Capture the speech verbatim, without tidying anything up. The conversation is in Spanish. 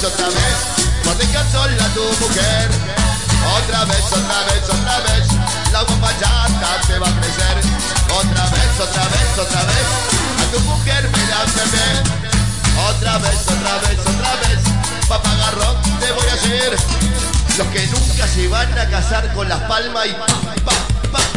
otra vez, no tengas sola a tu mujer. Otra vez, otra vez, otra vez, la guapachata te va a crecer. Otra vez, otra vez, otra vez, a tu mujer me la bebé. Otra vez, otra vez, otra vez, papagarrón te voy a hacer. Los que nunca se van a casar con las palmas y pa, pa, pa.